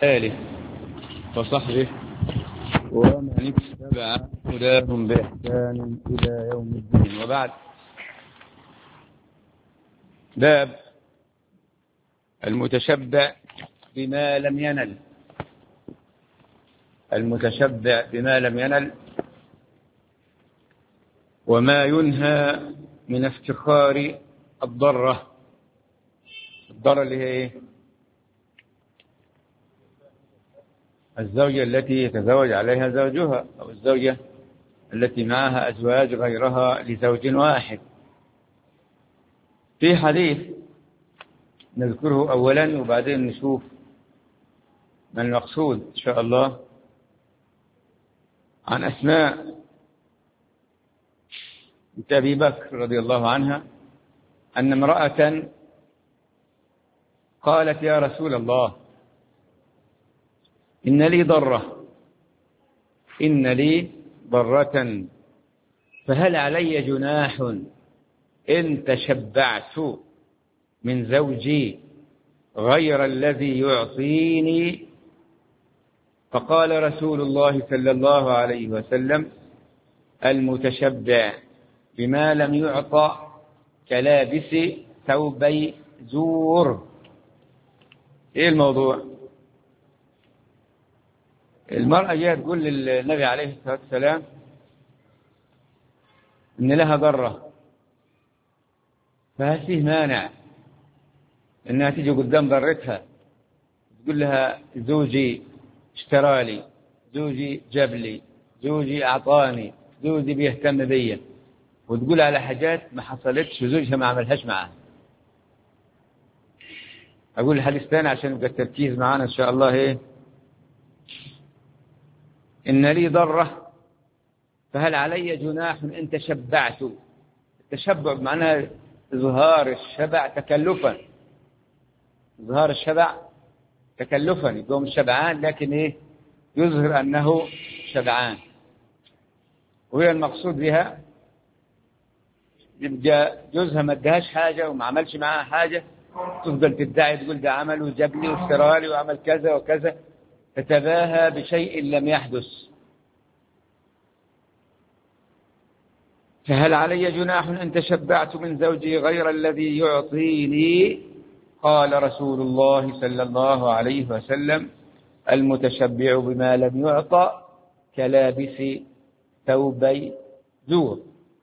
آله وصحبه ومن اتبع هداهم بإحسان إلى يوم الدين. وبعد، باب المتشبع بما لم ينل. المتشبع بما لم ينل، وما ينهى من افتخار الضرة. الضرة اللي هي ايه؟ الزوجة التي يتزوج عليها زوجها، أو الزوجة التي معها أزواج غيرها لزوج واحد. في حديث نذكره أولا وبعدين نشوف ما المقصود إن شاء الله. عن أسماء بنت أبي بكر رضي الله عنها أن امرأة قالت: يا رسول الله، إن لي ضرة، فهل علي جناح إن تشبعت من زوجي غير الذي يعطيني؟ فقال رسول الله صلى الله عليه وسلم: المتشبع بما لم يعطى كلابس ثوبي زور. ايه الموضوع؟ المرأة جاءت تقول للنبي عليه الصلاة والسلام إن لها ضرة، فهل فيه مانع إنها تيجي قدام ضرتها تقول لها: زوجي اشترى لي، زوجي جاب لي، زوجي أعطاني، زوجي بيهتم بيا، وتقول على حاجات ما حصلتش وزوجها ما عملهاش معها. أقول الحديث ثاني عشان يبقى التركيز معانا إن شاء الله. إيه؟ إن لي ضرة، فهل علي جناح إن تشبعت؟ التشبع بمعنى إظهار الشبع تكلفا. إظهار الشبع تكلفا، يقوم الشبعان لكن إيه؟ يظهر أنه شبعان. وهي المقصود بها يبقى جوزها ما ادهاش حاجة وما عملش معها حاجة، تفضل تدعي تقول ده عمل وجاب لي واشترى لي وعمل كذا وكذا، تتباهى بشيء لم يحدث. فهل علي جناح إن تشبعت من زوجي غير الذي يعطيني؟ قال رسول الله صلى الله عليه وسلم: المتشبع بما لم يعطى كلابس ثوبي زور.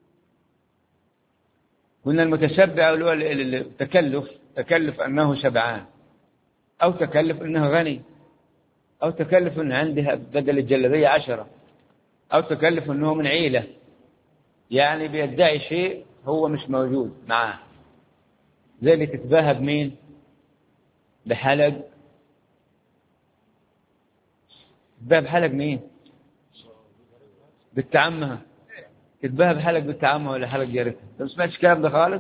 قلنا المتشبع هو تكلف أنه شبعان، أو تكلف أنه غني، أو تكلف أنه عندها بدل الجلبية 10، أو تكلف أنه من عيلة، يعني بيدعي شيء هو مش موجود معاه. زي اللي تتباهى بمين؟ بحلق. تتباهى بحلق مين؟ بنت عمها. تتباهى بحلق بنت عمها ولا حلق جارتها. انت ما سمعتش الكلام ده خالص؟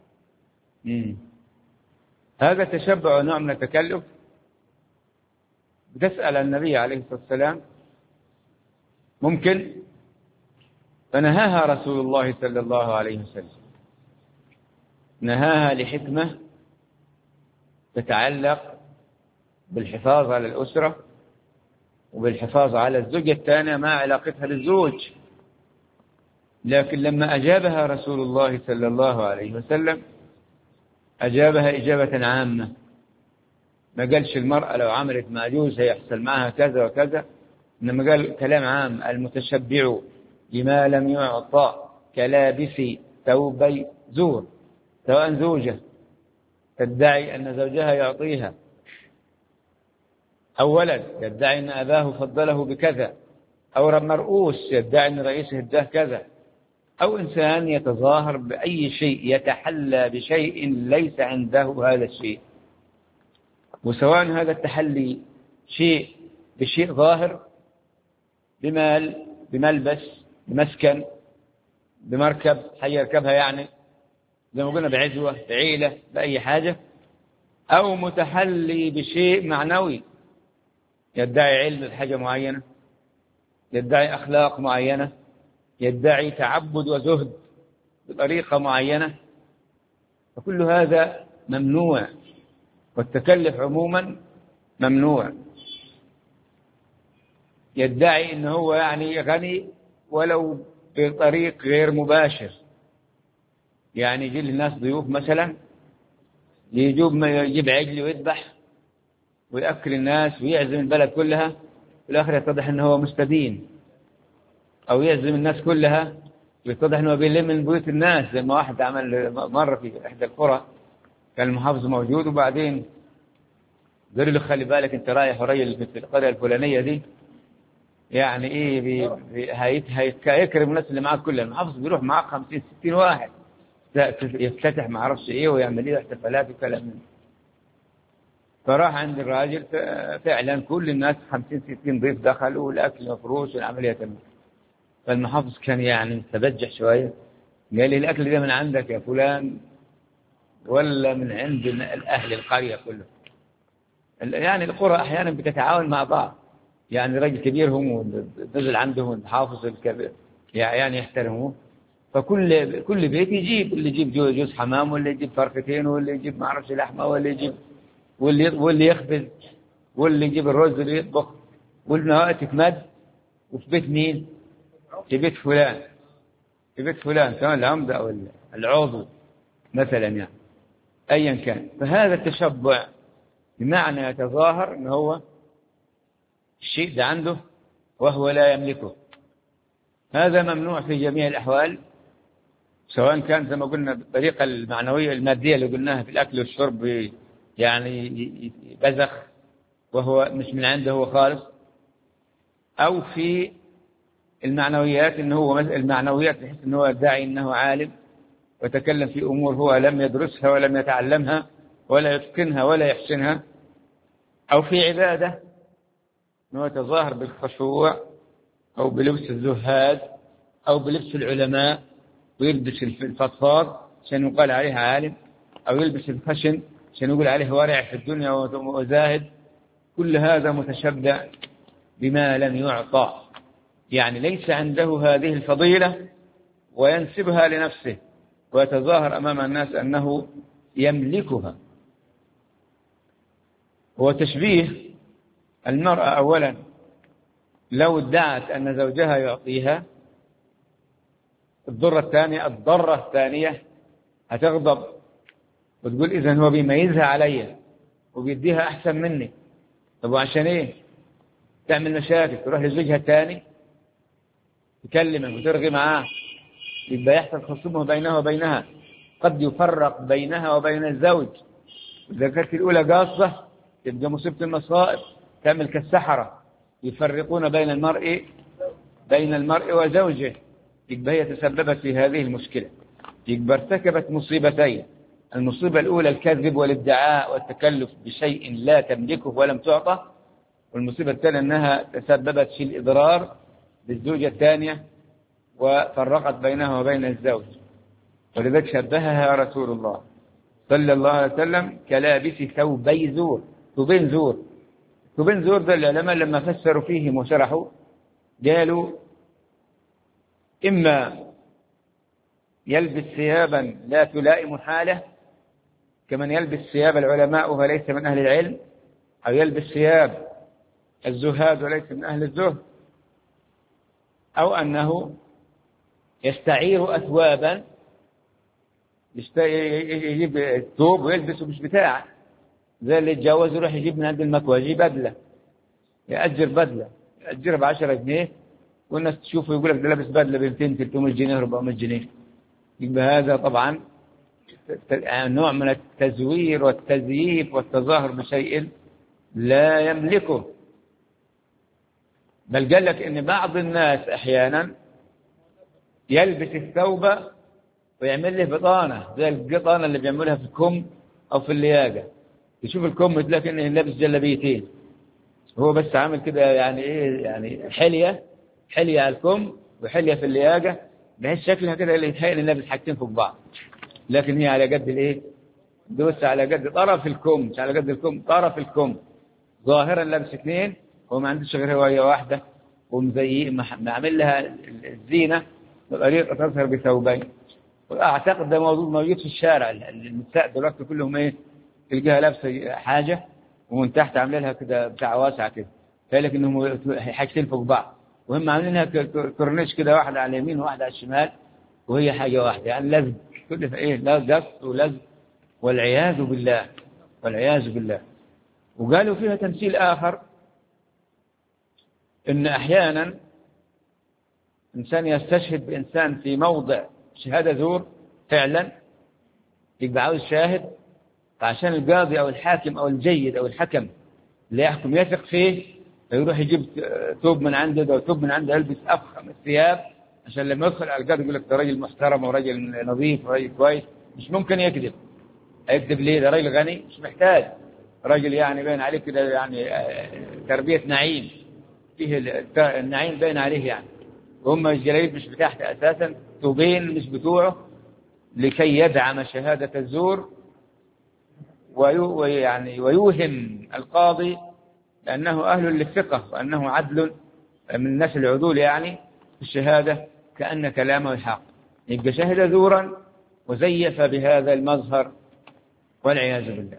هذا تشبع نوع من التكلف. بتسأل النبي عليه الصلاة والسلام ممكن، فنهاها رسول الله صلى الله عليه وسلم. نهاها لحكمة تتعلق بالحفاظ على الأسرة وبالحفاظ على الزوجة الثانية مع علاقتها للزوج. لكن لما أجابها رسول الله صلى الله عليه وسلم أجابها إجابة عامة، ما قالش المرأة لو عملت مع جوزها يحصل معها كذا وكذا، إنما قال كلام عام: المتشبع بما لم يعطى كلابس ثوبي زور. سواء زوجة تدعي أن زوجها يعطيها، أو ولد يدعي أن أباه فضله بكذا، أو مرؤوس يدعي أن رئيسه اداه كذا، أو إنسان يتظاهر بأي شيء يتحلى بشيء ليس عنده هذا الشيء، وسواء هذا التحلي بشيء ظاهر، بمال، بملبس، بمسكن، بمركب حيركبها، يعني زي ما قلنا بعزوة، بعيلة، بأي حاجة، أو متحلي بشيء معنوي، يدعي علم بحاجة معينة، يدعي أخلاق معينة، يدعي تعبد وزهد بطريقة معينة، فكل هذا ممنوع، والتكلف عموما ممنوع. يدعي إنه هو يعني غني ولو بطريق غير مباشر. يعني يجي للناس ضيوف مثلا، يجيب عجل ويذبح ويأكل الناس ويعزم البلد كلها، في الآخر يتضح أنه هو مستدين. أو يعزم الناس كلها ويتضح أنه بيلم من بيوت الناس، زي ما واحد عمل مرة في إحدى القرى، كان المحافظ موجود وبعدين قالوا له خلي بالك أنت رايح ورجل في القرية الفلانية دي، يعني إيه هيكرم الناس اللي معاك كلها. المحافظ بيروح معاه 50-60 واحد، يفتتح ما عرفش إيه ويعمل إيه احتفالات وكلام منه. فراح عند الراجل، فعلا كل الناس 50-60 ضيف دخلوا والأكل مفروش والعملية تمام. فالمحافظ كان يعني متبجح شوية، قال لي الأكل ده من عندك يا فلان ولا من عند أهل القرية كله؟ يعني القرى أحيانا بتتعاون مع بعض، يعني رجل كبير هم نزل عندهم المحافظ الكبير يعني يحترموه، فكل بيت يجيب، اللي يجيب جوز حمام، واللي يجيب فرختين، واللي يجيب ما اعرفش لحمه، واللي يجيب واللي يخبز، واللي يجيب الرز اللي يطبخ، والنهار تتمد. وفي بيت مين؟ في بيت فلان، في بيت فلان كان العمدة أو العضو مثلا، يعني أيا كان. فهذا التشبع بمعنى يتظاهر أنه هو الشيء ده عنده وهو لا يملكه. هذا ممنوع في جميع الأحوال، سواء كان زي ما قلنا بالطريقة المعنوية المادية اللي قلناها في الأكل والشرب، يعني بزخ وهو مش من عنده هو خالص، أو في المعنويات، إنه هو المعنويات بحيث إنه هو يدعي إنه عالم وتكلم في أمور هو لم يدرسها ولم يتعلمها ولا يتقنها ولا يحسنها، أو في عبادة إنه يتظاهر بالخشوع أو بلبس الزهاد أو بلبس العلماء ويلبس الفضفاض عشان يقال عليه عالم، أو يلبس الخشن عشان يقول عليه ورع في الدنيا وزاهد. كل هذا متشبع بما لم يعطى، يعني ليس عنده هذه الفضيلة وينسبها لنفسه ويتظاهر أمام الناس أنه يملكها. هو تشبيه المرأة أولا، لو ادعت أن زوجها يعطيها، الضرة الثانية هتغضب وتقول إذن هو بيميزها عليا وبيديها أحسن مني. طب وعشان إيه؟ تعمل مشاكل، تروح لزوجها الثاني تكلمه وترغي معاه، يبقى يحصل خصومه بينه وبينها، قد يفرق بينها وبين الزوج. إذا كانت الأولى قاصة تبقى مصيبة المصائب، تعمل كالسحرة يفرقون بين المرء وزوجه، يبقى هي تسببت في هذه المشكلة، يبقى ارتكبت مصيبتين. المصيبة الأولى الكذب والادعاء والتكلف بشيء لا تملكه ولم تعطى، والمصيبة الثانية أنها تسببت في الإضرار بالزوجة الثانية وفرقت بينها وبين الزوج. ولذلك شبهها رسول الله صلى الله عليه وسلم كلابس ثوبين زور ده العلماء لما فسروا فيهم وشرحوا قالوا إما يلبس ثيابا لا تلائم حاله كمن يلبس ثياب العلماء وهو ليس من أهل العلم، أو يلبس ثياب الزهاد وليس من أهل الزهد، أو أنه يستعير أثوابا، يجيب الثوب ويلبسه مش بتاعه، زي اللي يتجوز يروح يجيب من عند المكوى، يجيب بدلة، يأجر بدلة يأجرها ب10 جنيه، والناس تشوفه يقول لك ده لابس بدلة ب200-300 جنيه 400 جنيه. يبقى هذا طبعا نوع من التزوير والتزييف والتظاهر بشيء لا يملكه. بل قال لك إن بعض الناس أحيانا يلبس الثوب ويعمل له بطانة، زي البطانة اللي بيعملها في الكم أو في اللياقة، يشوف الكم تلاقي إنه لابس جلبيتين، هو بس عامل كده يعني إيه، يعني حلية على الكم وحلية في اللياقة، بحيث شكلها كده اللي يتهيأ إنه لابس حاجتين فوق بعض، لكن هي على قد الإيه، دوس على قد طرف الكم، مش على قد الكم، طرف الكم، ظاهرا لابس 2 وما عندوش غير هواية واحدة، ومزيق معمل لها الزينة بطريقة تظهر بثوبين. وأعتقد ده موجود في الشارع، النساء دلوقتي كلهم إيه، تلقاها لابسة حاجة ومن تحت عامله لها كده بتاع واسعة كده، قال لك إنهم حاجتين فوق بعض، وهم عاملينها كورنيش كده، واحدة على اليمين وواحدة على الشمال، وهي حاجة واحدة، يعني لزق كل في إيه، لا قص ولزق، والعياذ بالله، والعياذ بالله. وقالوا فيها تمثيل آخر، إن أحيانا إنسان يستشهد بإنسان في موضع شهادة زور فعلا، يبقى عاوز شاهد عشان القاضي أو الحاكم أو الجيد أو الحكم اللي يحكم يثق فيه، فيروح يجيب ثوب من عنده ده وثوب من عنده، يلبس أفخم الثياب عشان لما يدخل على القاضي يقول لك ده راجل محترم وراجل نظيف وراجل كويس. مش ممكن يكذب. هيكذب ليه؟ ده راجل غني مش محتاج، راجل يعني باين عليه كده يعني تربية نعيم، فيه النعيم باين عليه يعني. وهم الجلاليب مش بتاعته أساسا، ثوبين مش بتوعه، لكي يدعم شهادة الزور ويوهم القاضي لأنه أهل للثقة وأنه عدل من نسل العدول يعني في الشهادة، كأن كلامه الحق. يبقى شهد زورا وزيف بهذا المظهر والعياذ بالله.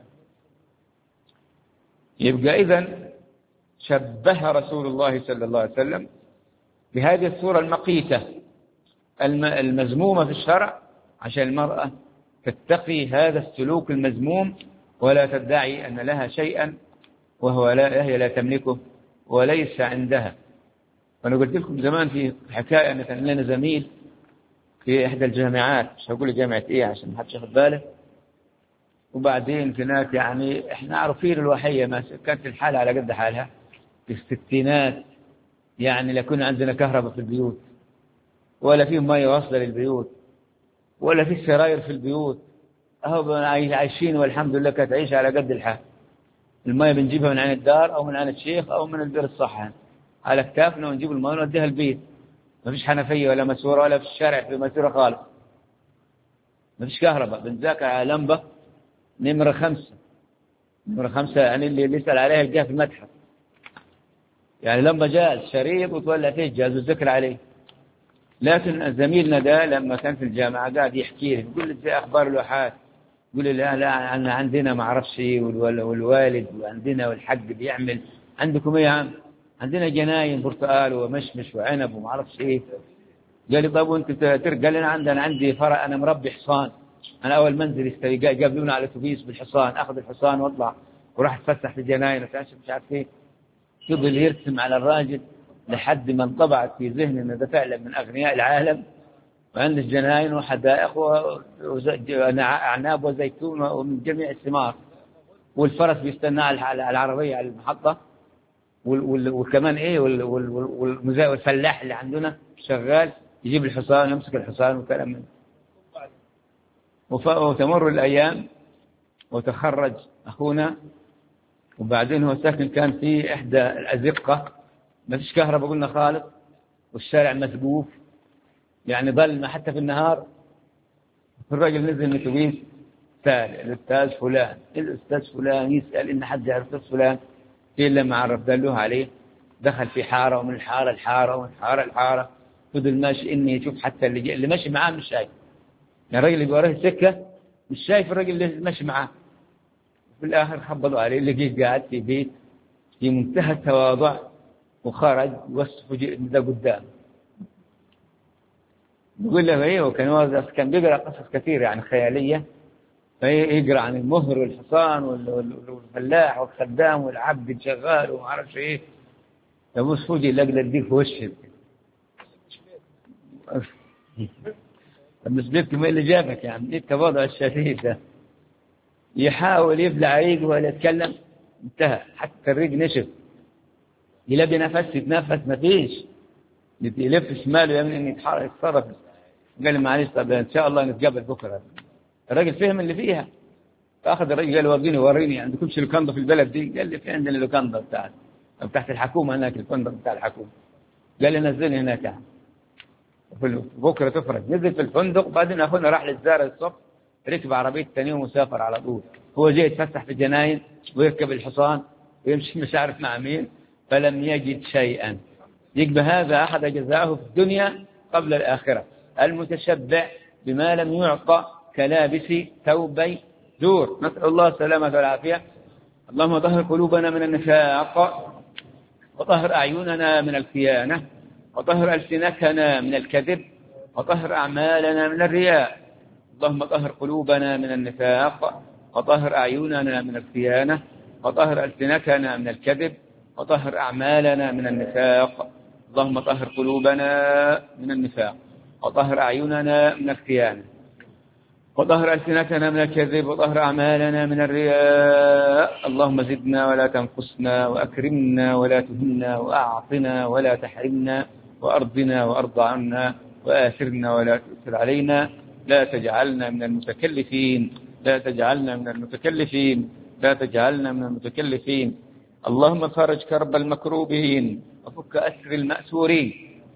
يبقى إذن شبه رسول الله صلى الله عليه وسلم بهذه الصورة المقيتة المذمومة في الشرع، عشان المرأة تتقي هذا السلوك المذموم ولا تدعي أن لها شيئا هي لا تملكه وليس عندها. وأنا قلت لكم زمان في حكاية أن كان لنا زميل في إحدى الجامعات، مش هقول جامعة إيه عشان ما حدش ياخد باله، وبعدين هناك يعني إحنا عارفين الوحية ما كانت الحالة على قد حالها في الستينات، يعني لا كنا عندنا كهرباء في البيوت، ولا في مية واصلة للبيوت، ولا في سراير في البيوت، أهو عايشين والحمد لله. كانت عيشة على قد الحال. المية بنجيبها من عن الدار أو من عن الشيخ أو من البير الصحة على كتافنا، ونجيب المية ونوديها البيت. ما فيش حنفية ولا مسورة ولا في الشارع في مسورة خالص. ما فيش كهرباء. بنذاكر على لمبة نمرة 5. نمرة 5 يعني اللي يسأل عليها يلقاها في المتحف، يعني لمبة جاز شريط وتولع فيه جاز وتذكر عليه. لكن زميلنا ده لما كان في الجامعة قاعد يحكي لي، يقول لي زي أخبار الواحات، يقول لي لا أنا عندنا ما أعرفش والوالد وعندنا والحق بيعمل. عندكم إيه يا عم؟ عندنا جناين برتقال ومشمش وعنب وما أعرفش إيه. قال لي طب وأنت قال لي أنا عندي فرع، أنا مربي حصان. أنا أول منزل يستوي قابلونا على الأتوبيس بالحصان، أخذ الحصان وأطلع وراح أتفسح في الجناين مش عارف إيه. فضل يرسم على الراجل لحد ما انطبعت في ذهني أن ده فعلا من أغنياء العالم، وعنده جناين وحدائق وأعناب وزيتون ومن جميع الثمار، والفرس بيستنى على العربية على المحطة، وكمان إيه والفلاح اللي عندنا شغال يجيب الحصان يمسك الحصان وكلام منه. وتمر الأيام وتخرج أخونا، وبعدين هو ساكن كان في إحدى الأزقة، ما فيش كهرباء قلنا خالص، والشارع مسقوف يعني ظلمة حتى في النهار. الراجل نزل من الأتوبيس، سأل الأستاذ فلان، الأستاذ فلان يسأل إن حد يعرف الأستاذ فلان، إلا ما عرف دلوه عليه. دخل في حارة ومن الحارة الحارة ومن الحارة الحارة، فضل ماشي إني يشوف حتى اللي ماشي معاه مش شايف، يعني الراجل اللي بيوريه السكة مش شايف الراجل اللي ماشي معاه. في الآخر خبطوا عليه، لقيه قاعد في بيت في منتهى التواضع، وخرج وصف ده قدام. بيقول له ايه، كان بيقرأ قصص كثير يعني خيالية، فيقرأ عن المهر والحصان والفلاح والخدام والعبد الشغال وما اعرفش ايه. يبص فوجي لقى الديك في وشه. طب نسبتكم ايه اللي جابك يا عم؟ ايه التواضع الشديد ده؟ يحاول يبلع ريقه ولا يتكلم، انتهى، حتى الريق نشف. يلاقي نفس يتنفس ما فيش، يلف شماله يمين يتحرك يتصرف. قال لي معلش طب ان شاء الله نتقابل بكره. الراجل فهم اللي فيها، فاخذ الراجل قال وريني عندكمش لوكاندا في البلد دي؟ قال لي في عندنا لوكاندا بتاعت الحكومه هناك، الفندق بتاع الحكومه. قال لي نزلني هناك يعني بكره تفرج. نزل في الفندق، بعدين اخونا راح للزارة الصبح، ركب عربيه ثاني يوم وسافر على طول. هو جاي يتفسح في الجناين ويركب الحصان ويمشي مش عارف مع مين، فلم يجد شيئا. يقبل هذا أحد جزاءه في الدنيا قبل الآخرة، المتشبع بما لم يعطى كلابس ثوبي زور. نسأل الله السلامة والعافية. اللهم طهر قلوبنا من النفاق وطهر أعيننا من الخيانة، وطهر ألسنتنا من الكذب، وطهر أعمالنا من الرياء. اللهم طهر قلوبنا من النفاق، وطهر أعيننا من الخيانة، وطهر ألسنتنا من الكذب، وطهر أعمالنا من النفاق. اللهم طهر قلوبنا من النفاق، وطهر أعيننا من الخيانة، وطهر ألسنتنا من الكذب، وطهر أعمالنا من الرياء. اللهم زدنا ولا تنقصنا، وأكرمنا ولا تهنا، وأعطنا ولا تحرمنا، وأرضنا وأرض عنا، وآثرنا ولا تؤثر علينا. لا تجعلنا من المتكلفين، لا تجعلنا من المتكلفين، لا تجعلنا من المتكلفين. اللهم فرج كرب المكروبين، وفك أسر المأسورين.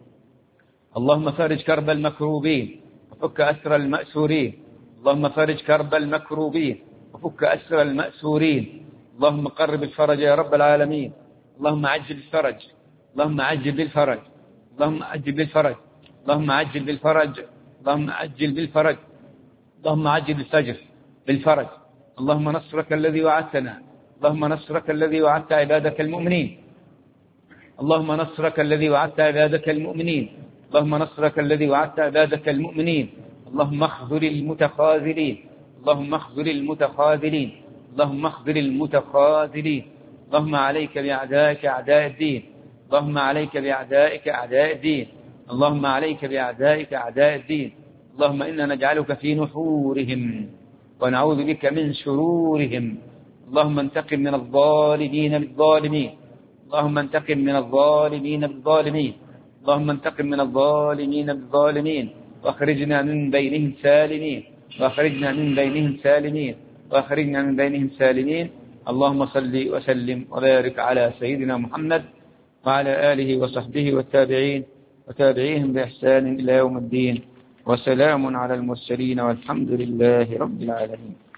اللهم فرج كرب المكروبين، وفك أسر المأسورين. اللهم فرج كرب المكروبين، وفك أسر المأسورين. اللهم قرب الفرج يا رب العالمين. اللهم عجل الفرج، اللهم عجل بالفرج، اللهم عجل بالفرج، اللهم عجل بالفرج، اللهم عجل بالفرج، اللهم عجل بالفجر بالفرج. اللهم نصرك الذي وعدتنا، اللهم نصرك الذي وعدت عبادك المؤمنين، اللهم نصرك الذي وعدت عبادك المؤمنين، اللهم نصرك الذي وعدت عبادك المؤمنين. اللهم اخذل المتخاذلين، اللهم اخذل المتخاذلين، اللهم اخذل المتخاذلين. اللهم عليك بأعدائك أعداء الدين، اللهم عليك بأعدائك أعداء الدين، اللهم عليك بأعدائك أعداء الدين. اللهم إنا نجعلك في نحورهم، ونعوذ بك من شرورهم. اللهم انتقم من الظالمين بالظالمين، اللهم انتقم من الظالمين بالظالمين، اللهم انتقم من الظالمين بالظالمين، واخرجنا من بينهم سالمين، واخرجنا من بينهم سالمين، واخرجنا من بينهم سالمين. اللهم صل وسلم وبارك على سيدنا محمد وعلى آله وصحبه والتابعين وتابعيهم بإحسان إلى يوم الدين. وسلام على المرسلين، والحمد لله رب العالمين.